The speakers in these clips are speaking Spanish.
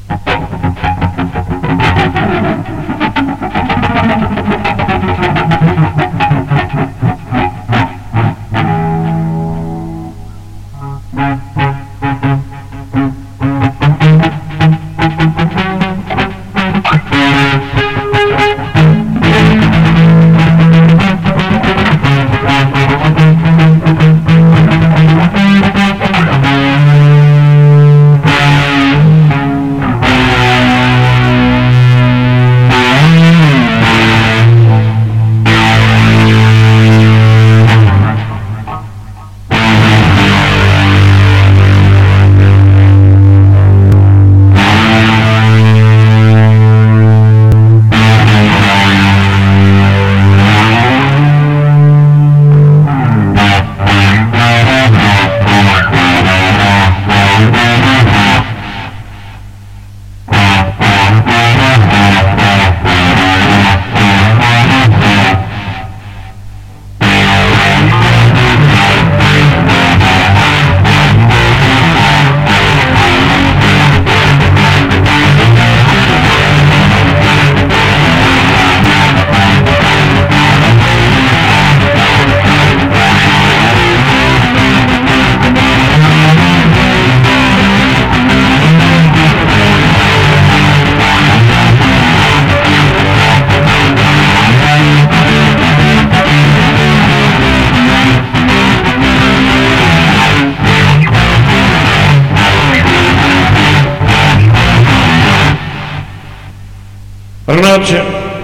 Buenas noches.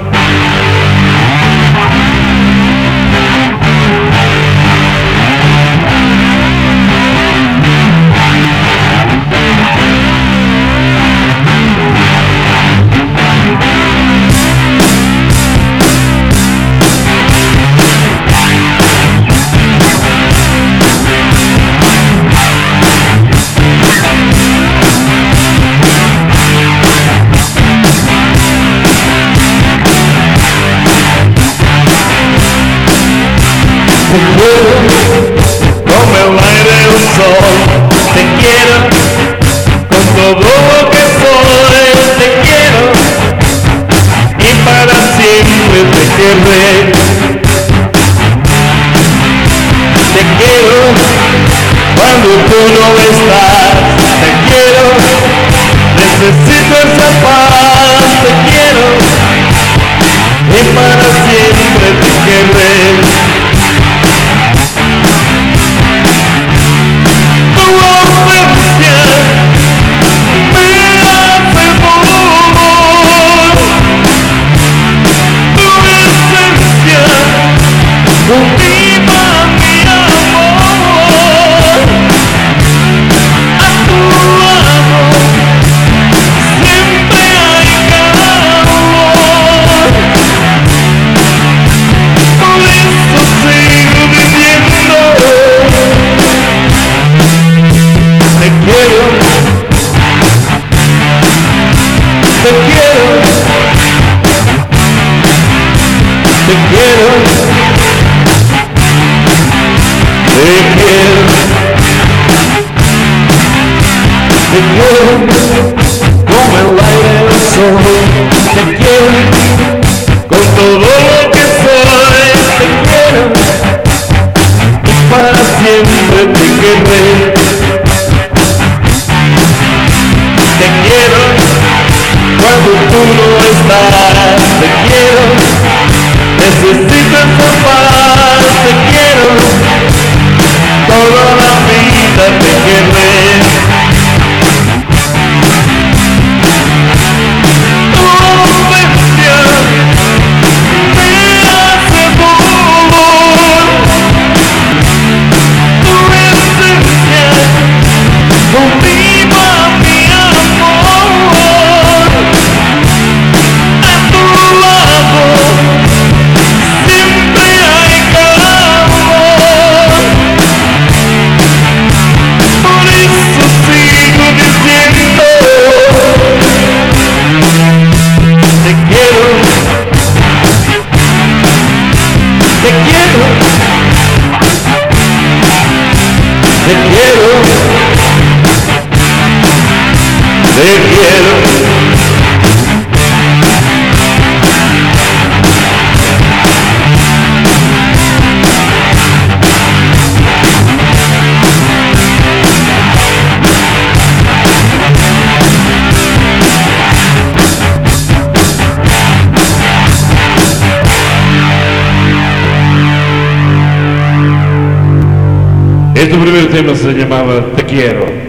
Con el aire del sol, te quiero, con todo lo que soy, te quiero, y para siempre te querré. Te quiero, cuando tú no estás, te quiero, necesito esa paz, te quiero, y para siempre te querré. Te quiero, como el aire del sol, te quiero, con todo lo que soy, te quiero, y para siempre te querré. Te quiero, cuando tú no estás, te quiero, necesito esa paz, te quiero, toda la vida te querré. Por te quiero. Este primer tema se llamaba Te Quiero.